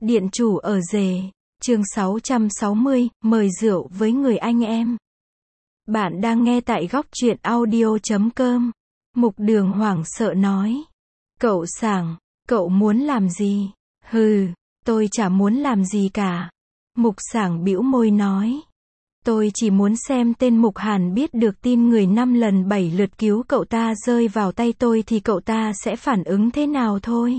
Điện chủ ở rể, chương 660, mời rượu với người anh em. Bạn đang nghe tại góc truyện audio.com. Mục Đường hoảng sợ nói. Cậu Sảng, cậu muốn làm gì? Hừ, tôi chả muốn làm gì cả. Mục Sảng bĩu môi nói. Tôi chỉ muốn xem tên Mục Hàn biết được tin người 5 lần 7 lượt cứu cậu ta rơi vào tay tôi thì cậu ta sẽ phản ứng thế nào thôi.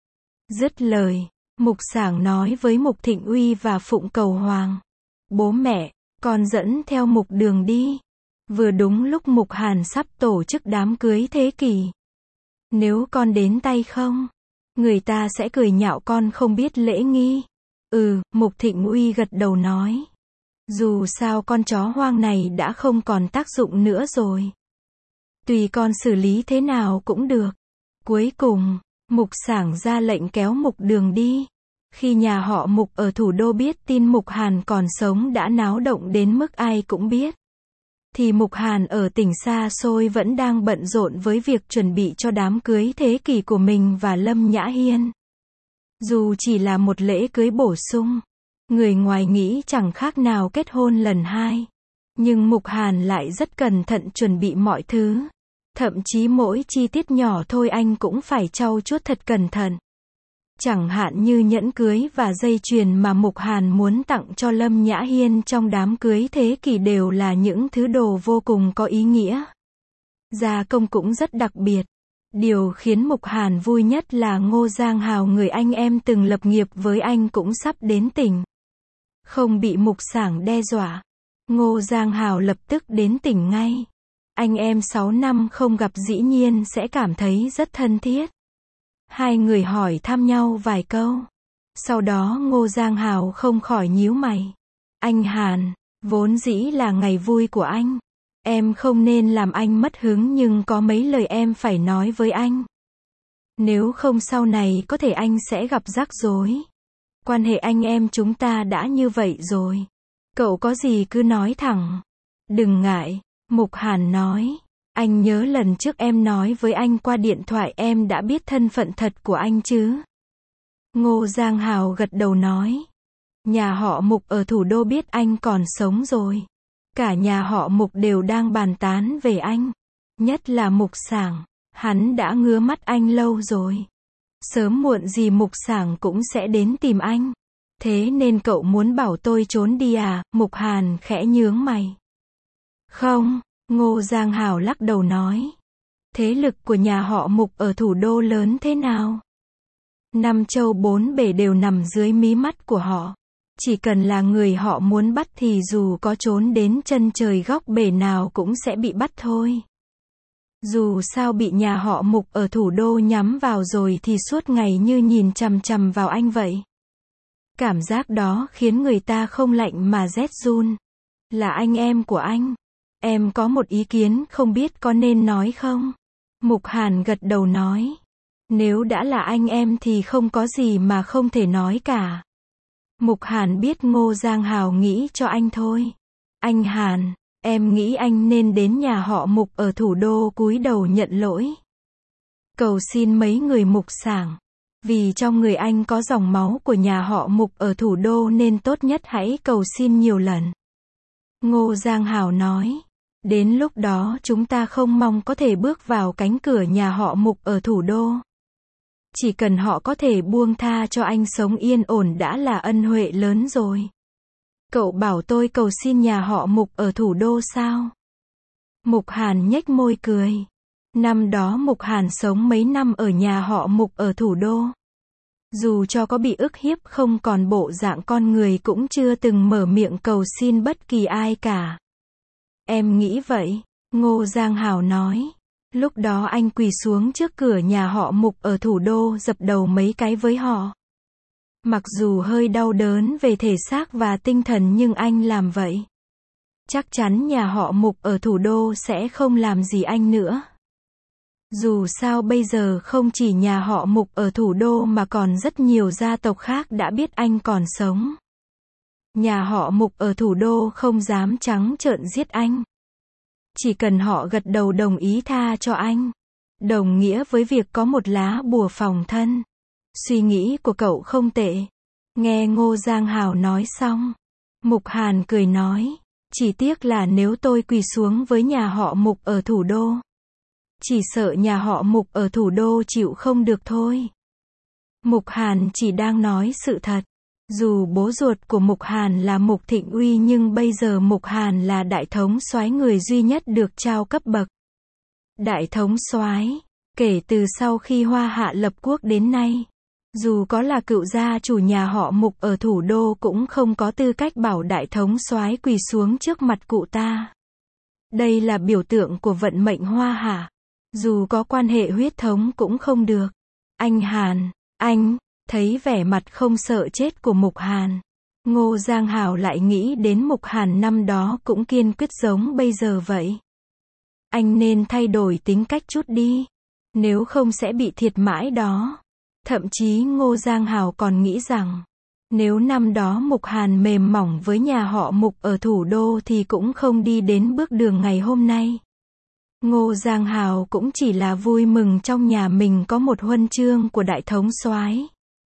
Dứt lời, Mục Sảng nói với Mục Thịnh Uy và Phụng Cầu Hoàng. Bố mẹ, con dẫn theo Mục Đường đi. Vừa đúng lúc Mục Hàn sắp tổ chức đám cưới thế kỷ. Nếu con đến tay không, người ta sẽ cười nhạo con không biết lễ nghi. Mục Thịnh Uy gật đầu nói. Dù sao con chó hoang này đã không còn tác dụng nữa rồi. Tùy con xử lý thế nào cũng được. Cuối cùng, Mục Sảng ra lệnh kéo Mục Đường đi. Khi nhà họ Mục ở thủ đô biết tin Mục Hàn còn sống đã náo động đến mức ai cũng biết. Thì Mục Hàn ở tỉnh xa xôi vẫn đang bận rộn với việc chuẩn bị cho đám cưới thế kỷ của mình và Lâm Nhã Hiên. Dù chỉ là một lễ cưới bổ sung, người ngoài nghĩ chẳng khác nào kết hôn lần hai. Nhưng Mục Hàn lại rất cẩn thận chuẩn bị mọi thứ. Thậm chí mỗi chi tiết nhỏ thôi anh cũng phải trau chuốt thật cẩn thận. Chẳng hạn như nhẫn cưới và dây chuyền mà Mục Hàn muốn tặng cho Lâm Nhã Hiên trong đám cưới thế kỷ đều là những thứ đồ vô cùng có ý nghĩa. Gia công cũng rất đặc biệt. Điều khiến Mục Hàn vui nhất là Ngô Giang Hào, người anh em từng lập nghiệp với anh, cũng sắp đến tỉnh. Không bị Mục Sảng đe dọa, Ngô Giang Hào lập tức đến tỉnh ngay. Anh em 6 năm không gặp dĩ nhiên sẽ cảm thấy rất thân thiết. Hai người hỏi thăm nhau vài câu. Sau đó Ngô Giang Hào không khỏi nhíu mày. Anh Hàn, vốn dĩ là ngày vui của anh. Em không nên làm anh mất hứng, nhưng có mấy lời em phải nói với anh. Nếu không sau này có thể anh sẽ gặp rắc rối. Quan hệ anh em chúng ta đã như vậy rồi. Cậu có gì cứ nói thẳng. Đừng ngại, Mục Hàn nói. Anh nhớ lần trước em nói với anh qua điện thoại em đã biết thân phận thật của anh chứ? Ngô Giang Hào gật đầu nói. Nhà họ Mục ở thủ đô biết anh còn sống rồi. Cả nhà họ Mục đều đang bàn tán về anh. Nhất là Mục Sảng, hắn đã ngứa mắt anh lâu rồi. Sớm muộn gì Mục Sảng cũng sẽ đến tìm anh. Thế nên cậu muốn bảo tôi trốn đi à? Mục Hàn khẽ nhướng mày. Không, Ngô Giang Hào lắc đầu nói. Thế lực của nhà họ Mục ở thủ đô lớn thế nào? 5 châu 4 bể đều nằm dưới mí mắt của họ. Chỉ cần là người họ muốn bắt thì dù có trốn đến chân trời góc bể nào cũng sẽ bị bắt thôi. Dù sao bị nhà họ Mục ở thủ đô nhắm vào rồi thì suốt ngày như nhìn chằm chằm vào anh vậy. Cảm giác đó khiến người ta không lạnh mà rét run. Là anh em của anh. Em có một ý kiến không biết có nên nói không? Mục Hàn gật đầu nói. Nếu đã là anh em thì không có gì mà không thể nói cả. Mục Hàn biết Ngô Giang Hào nghĩ cho anh thôi. Anh Hàn, em nghĩ anh nên đến nhà họ Mục ở thủ đô cúi đầu nhận lỗi. Cầu xin mấy người Mục Sảng. Vì trong người anh có dòng máu của nhà họ Mục ở thủ đô nên tốt nhất hãy cầu xin nhiều lần. Ngô Giang Hào nói. Đến lúc đó chúng ta không mong có thể bước vào cánh cửa nhà họ Mục ở thủ đô. Chỉ cần họ có thể buông tha cho anh sống yên ổn đã là ân huệ lớn rồi. Cậu bảo tôi cầu xin nhà họ Mục ở thủ đô sao? Mục Hàn nhếch môi cười. Năm đó Mục Hàn sống mấy năm ở nhà họ Mục ở thủ đô. Dù cho có bị ức hiếp không còn bộ dạng con người cũng chưa từng mở miệng cầu xin bất kỳ ai cả. Em nghĩ vậy, Ngô Giang Hào nói. Lúc đó anh quỳ xuống trước cửa nhà họ Mục ở thủ đô dập đầu mấy cái với họ. Mặc dù hơi đau đớn về thể xác và tinh thần nhưng anh làm vậy. Chắc chắn nhà họ Mục ở thủ đô sẽ không làm gì anh nữa. Dù sao bây giờ không chỉ nhà họ Mục ở thủ đô mà còn rất nhiều gia tộc khác đã biết anh còn sống. Nhà họ Mục ở thủ đô không dám trắng trợn giết anh. Chỉ cần họ gật đầu đồng ý tha cho anh, đồng nghĩa với việc có một lá bùa phòng thân. Suy nghĩ của cậu không tệ. Nghe Ngô Giang Hảo nói xong, Mục Hàn cười nói, chỉ tiếc là nếu tôi quỳ xuống với nhà họ Mục ở thủ đô, chỉ sợ nhà họ Mục ở thủ đô chịu không được thôi. Mục Hàn chỉ đang nói sự thật. Dù bố ruột của Mục Hàn là Mục Thịnh Uy nhưng bây giờ Mục Hàn là đại thống soái, người duy nhất được trao cấp bậc đại thống soái. Kể từ sau khi Hoa Hạ lập quốc đến nay, dù có là cựu gia chủ nhà họ Mục ở thủ đô cũng không có tư cách bảo đại thống soái quỳ xuống trước mặt cụ ta. Đây là biểu tượng của vận mệnh Hoa Hạ. Dù có quan hệ huyết thống cũng không được. Anh Hàn, anh, thấy vẻ mặt không sợ chết của Mục Hàn, Ngô Giang Hảo lại nghĩ đến Mục Hàn năm đó cũng kiên quyết giống bây giờ vậy. Anh nên thay đổi tính cách chút đi, nếu không sẽ bị thiệt mãi đó. Thậm chí Ngô Giang Hảo còn nghĩ rằng, nếu năm đó Mục Hàn mềm mỏng với nhà họ Mục ở thủ đô thì cũng không đi đến bước đường ngày hôm nay. Ngô Giang Hảo cũng chỉ là vui mừng trong nhà mình có một huân chương của đại thống soái.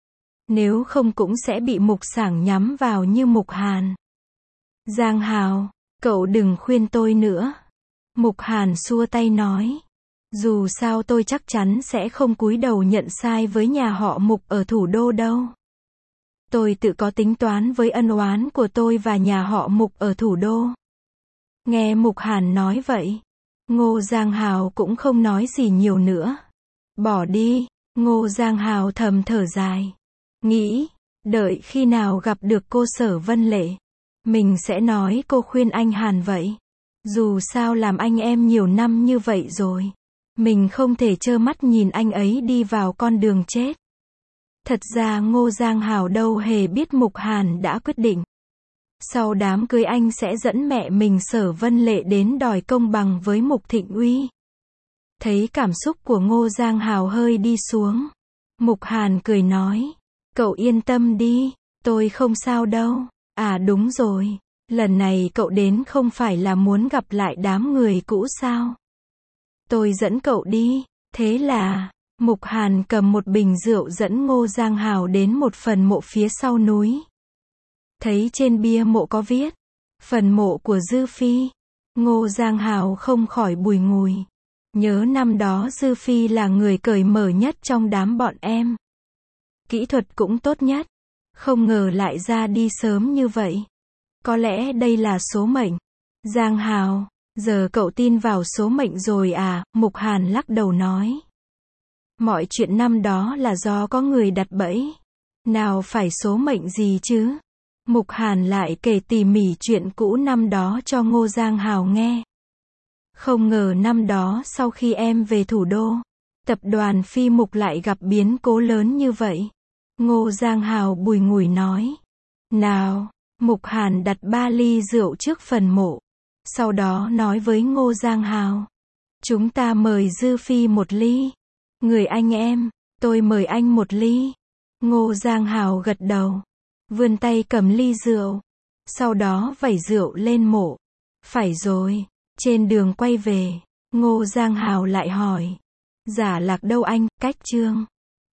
Nếu không cũng sẽ bị Mục Sảng nhắm vào như Mục Hàn. Giang Hảo, cậu đừng khuyên tôi nữa. Mục Hàn xua tay nói. Dù sao tôi chắc chắn sẽ không cúi đầu nhận sai với nhà họ Mục ở thủ đô đâu. Tôi tự có tính toán với ân oán của tôi và nhà họ Mục ở thủ đô. Nghe Mục Hàn nói vậy, Ngô Giang Hảo cũng không nói gì nhiều nữa. Bỏ đi, Ngô Giang Hảo thầm thở dài. Nghĩ, đợi khi nào gặp được cô Sở Vân Lệ, mình sẽ nói cô khuyên anh Hàn vậy. Dù sao làm anh em nhiều năm như vậy rồi, mình không thể trơ mắt nhìn anh ấy đi vào con đường chết. Thật ra Ngô Giang Hảo đâu hề biết Mục Hàn đã quyết định. Sau đám cưới anh sẽ dẫn mẹ mình Sở Vân Lệ đến đòi công bằng với Mục Thịnh Uy. Thấy cảm xúc của Ngô Giang Hảo hơi đi xuống, Mục Hàn cười nói, cậu yên tâm đi, tôi không sao đâu. À đúng rồi, lần này cậu đến không phải là muốn gặp lại đám người cũ sao? Tôi dẫn cậu đi. Thế là, Mục Hàn cầm một bình rượu dẫn Ngô Giang Hảo đến một phần mộ phía sau núi. Thấy trên bia mộ có viết, phần mộ của Dư Phi. Ngô Giang Hảo không khỏi bùi ngùi. Nhớ năm đó Dư Phi là người cởi mở nhất trong đám bọn em. Kỹ thuật cũng tốt nhất. Không ngờ lại ra đi sớm như vậy. Có lẽ đây là số mệnh. Giang Hảo, giờ cậu tin vào số mệnh rồi à? Mục Hàn lắc đầu nói. Mọi chuyện năm đó là do có người đặt bẫy. Nào phải số mệnh gì chứ? Mục Hàn lại kể tỉ mỉ chuyện cũ năm đó cho Ngô Giang Hảo nghe. Không ngờ năm đó sau khi em về thủ đô, tập đoàn Phi Mục lại gặp biến cố lớn như vậy. Ngô Giang Hảo bùi ngùi nói. Nào, Mục Hàn đặt 3 ly rượu trước phần mộ. Sau đó nói với Ngô Giang Hảo. Chúng ta mời Dư Phi một ly. Người anh em, tôi mời anh một ly. Ngô Giang Hảo gật đầu. Vươn tay cầm ly rượu. Sau đó vẩy rượu lên mộ. Phải rồi, trên đường quay về, Ngô Giang Hảo lại hỏi. Giả Lạc đâu anh? Cách Trương